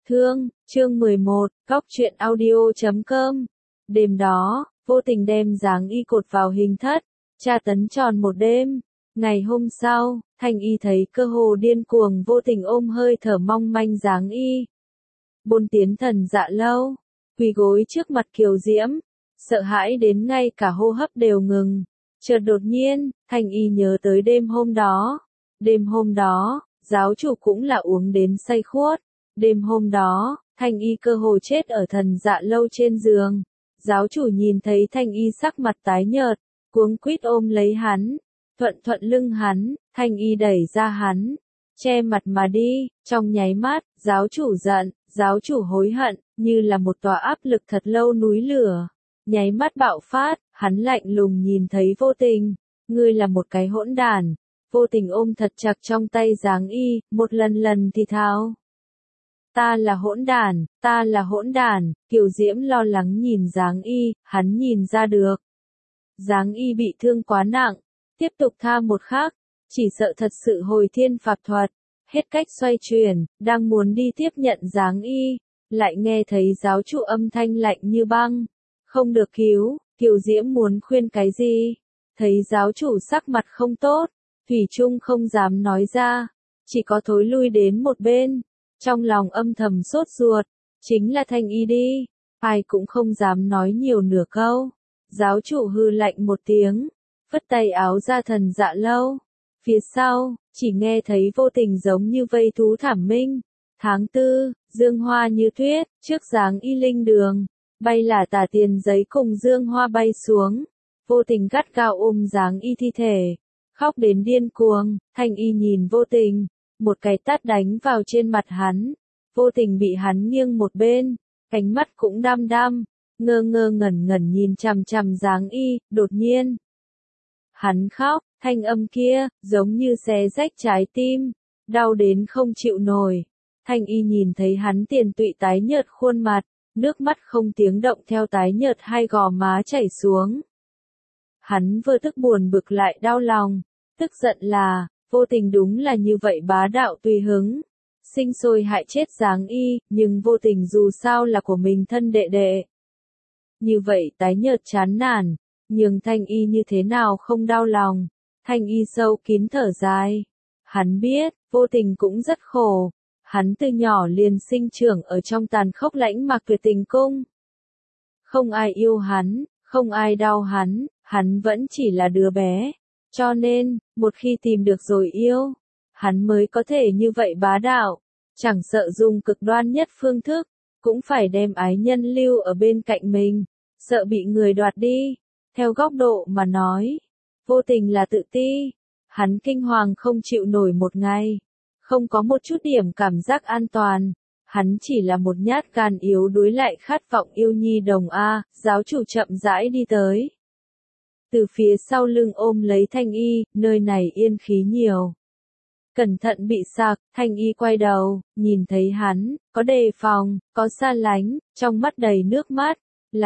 Thương, chương 11, Cóc truyện audio.com. Đêm đó, vô tình đem Giáng Y cột vào hình thất, tra tấn tròn một đêm. Ngày hôm sau, Thanh Y thấy cơ hồ điên cuồng vô tình ôm hơi thở mong manh Giáng Y. Bôn tiến thần dạ lâu, quỳ gối trước mặt Kiều Diễm, sợ hãi đến ngay cả hô hấp đều ngừng. Chợt đột nhiên, Thanh Y nhớ tới đêm hôm đó. Đêm hôm đó, giáo chủ cũng là uống đến say khuất. Đêm hôm đó, Thanh Y cơ hồ chết ở thần dạ lâu trên giường. Giáo chủ nhìn thấy Thanh Y sắc mặt tái nhợt, cuống quýt ôm lấy hắn, thuận thuận lưng hắn, Thanh Y đẩy ra hắn, che mặt mà đi. Trong nháy mắt, giáo chủ giận, giáo chủ hối hận, như là một tòa áp lực thật lâu núi lửa. Nháy mắt bạo phát, hắn lạnh lùng nhìn thấy vô tình, ngươi là một cái hỗn đản. Vô tình ôm thật chặt trong tay Giáng Y, một lần thì thào. Ta là hỗn đản, ta là hỗn đản. Kiều Diễm lo lắng nhìn Giáng Y, hắn nhìn ra được. Giáng Y bị thương quá nặng, tiếp tục tha một khắc, chỉ sợ thật sự hồi thiên phạt thuật. Hết cách xoay chuyển, đang muốn đi tiếp nhận Giáng Y, lại nghe thấy giáo chủ âm thanh lạnh như băng. Không được cứu. Kiều Diễm muốn khuyên cái gì? Thấy giáo chủ sắc mặt không tốt, thủy chung không dám nói ra, chỉ có thối lui đến một bên. Trong lòng âm thầm sốt ruột, chính là Thanh Y đi, ai cũng không dám nói nhiều nửa câu. Giáo chủ hư lạnh một tiếng, phất tay áo ra thần dạ lâu. Phía sau, chỉ nghe thấy vô tình giống như vây thú thảm minh. Tháng 4, dương hoa như tuyết, trước Giáng Y linh đường, bay là tả tiền giấy cùng dương hoa bay xuống. Vô tình gắt gao ôm Giáng Y thi thể, khóc đến điên cuồng. Thanh Y nhìn vô tình, một cái tát đánh vào trên mặt hắn. Vô tình bị hắn nghiêng một bên, cánh mắt cũng đăm đăm, ngơ ngơ ngẩn ngẩn nhìn chằm chằm Giáng Y. Đột nhiên, hắn khóc, thanh âm kia, giống như xé rách trái tim, đau đến không chịu nổi. Thanh Y nhìn thấy hắn tiền tụy tái nhợt khuôn mặt, nước mắt không tiếng động theo tái nhợt hai gò má chảy xuống. Hắn vừa tức buồn bực lại đau lòng, tức giận là, vô tình đúng là như vậy bá đạo tùy hứng, sinh sôi hại chết Giáng Y, nhưng vô tình dù sao là của mình thân đệ đệ. Như vậy tái nhợt chán nản, nhưng Thanh Y như thế nào không đau lòng. Thanh Y sâu kín thở dài. Hắn biết, vô tình cũng rất khổ. Hắn từ nhỏ liền sinh trưởng ở trong tàn khốc lãnh mạc tuyệt tình cung. Không ai yêu hắn, không ai đau hắn, hắn vẫn chỉ là đứa bé. Cho nên, một khi tìm được rồi yêu, hắn mới có thể như vậy bá đạo, chẳng sợ dùng cực đoan nhất phương thức, cũng phải đem ái nhân lưu ở bên cạnh mình, sợ bị người đoạt đi. Theo góc độ mà nói, vô tình là tự ti, hắn kinh hoàng không chịu nổi một ngày, không có một chút điểm cảm giác an toàn, hắn chỉ là một nhát gan yếu đuối lại khát vọng yêu nhi đồng a. Giáo chủ chậm rãi đi tới, từ phía sau lưng ôm lấy Thanh Y, nơi này yên khí nhiều. Cẩn thận bị sặc. Thanh Y quay đầu, nhìn thấy hắn, có đề phòng, có xa lánh, trong mắt đầy nước mắt.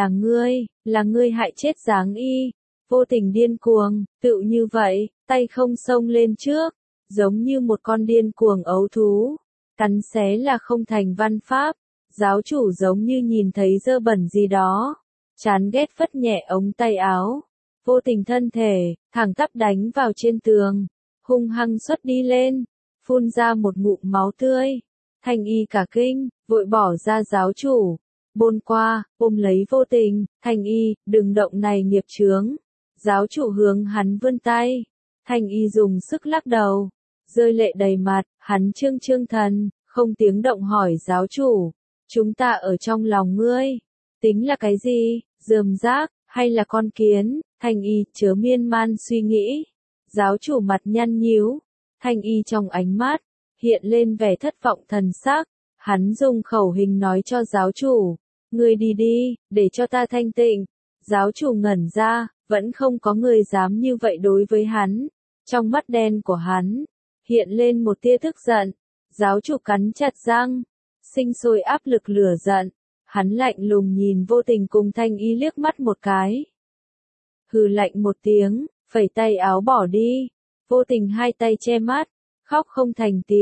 Là ngươi hại chết Giáng Y. Vô tình điên cuồng, tựu như vậy, tay không xông lên trước, giống như một con điên cuồng ấu thú, cắn xé là không thành văn pháp. Giáo chủ giống như nhìn thấy dơ bẩn gì đó, chán ghét phất nhẹ ống tay áo. Vô tình thân thể, thẳng tắp đánh vào trên tường, hung hăng xuất đi lên, phun ra một ngụm máu tươi. Thanh Y cả kinh, vội bỏ ra giáo chủ, bôn qua, ôm lấy vô tình. Thanh Y, đừng động này nghiệp chướng. Giáo chủ hướng hắn vươn tay. Thanh Y dùng sức lắc đầu, rơi lệ đầy mặt. Hắn trương thần, không tiếng động hỏi giáo chủ, chúng ta ở trong lòng ngươi, tính là cái gì, rơm rác, hay là con kiến? Thanh Y chớ miên man suy nghĩ. Giáo chủ mặt nhăn nhíu. Thanh Y trong ánh mắt hiện lên vẻ thất vọng thần sắc. Hắn dùng khẩu hình nói cho giáo chủ, ngươi đi đi, để cho ta thanh tịnh. Giáo chủ ngẩn ra, vẫn không có người dám như vậy đối với hắn. Trong mắt đen của hắn hiện lên một tia tức giận. Giáo chủ cắn chặt răng, sinh sôi áp lực lửa giận. Hắn lạnh lùng nhìn vô tình cùng Thanh Y liếc mắt một cái. Hừ lạnh một tiếng, phẩy tay áo bỏ đi. Vô tình hai tay che mắt, khóc không thành tiếng.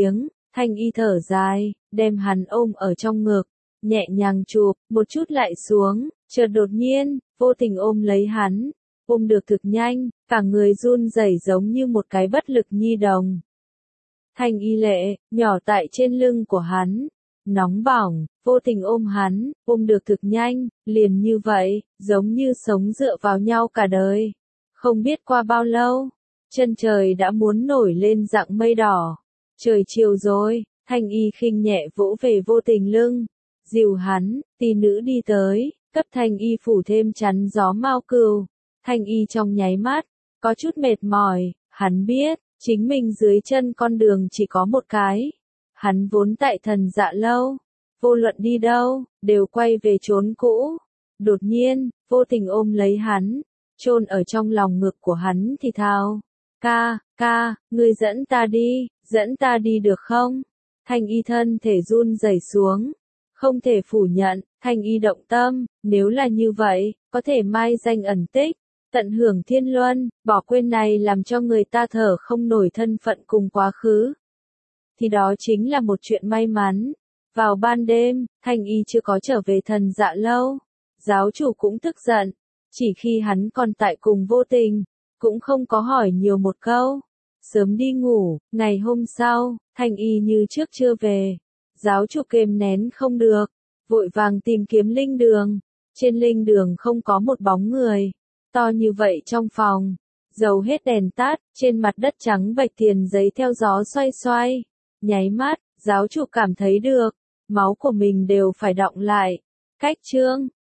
Thanh y thở dài, đem hắn ôm ở trong ngực, nhẹ nhàng chụp, một chút lại xuống, chợt đột nhiên, vô tình ôm lấy hắn, ôm được thực nhanh, cả người run rẩy giống như một cái bất lực nhi đồng. Thanh y lệ, nhỏ tại trên lưng của hắn, nóng bỏng, vô tình ôm hắn, ôm được thực nhanh, liền như vậy, giống như sống dựa vào nhau cả đời. Không biết qua bao lâu, chân trời đã muốn nổi lên dạng mây đỏ. Trời chiều rồi, thanh y khinh nhẹ vỗ về vô tình lưng, dìu hắn, tỷ nữ đi tới, cấp thanh y phủ thêm chắn gió mao cừu. Thanh y trong nháy mắt, có chút mệt mỏi, hắn biết, chính mình dưới chân con đường chỉ có một cái. Hắn vốn tại Thần Dạ lâu, vô luận đi đâu, đều quay về chốn cũ. Đột nhiên, vô tình ôm lấy hắn, chôn ở trong lòng ngực của hắn thì thào. Ca, ngươi dẫn ta đi được không? Thanh y thân thể run rẩy xuống. Không thể phủ nhận, thanh y động tâm, nếu là như vậy, có thể mai danh ẩn tích, tận hưởng thiên luân, bỏ quên này làm cho người ta thở không nổi thân phận cùng quá khứ. Thì đó chính là một chuyện may mắn. Vào ban đêm, thanh y chưa có trở về Thần Dạ lâu. Giáo chủ cũng tức giận, chỉ khi hắn còn tại cùng vô tình, cũng không có hỏi nhiều một câu. Sớm đi ngủ, ngày hôm sau, thanh y như trước chưa về. Giáo chủ kềm nén không được, vội vàng tìm kiếm linh đường. Trên linh đường không có một bóng người. To như vậy trong phòng, dầu hết đèn tắt, trên mặt đất trắng bệch tiền giấy theo gió xoay xoay. Nháy mắt, giáo chủ cảm thấy được, máu của mình đều phải đọng lại. Cách chương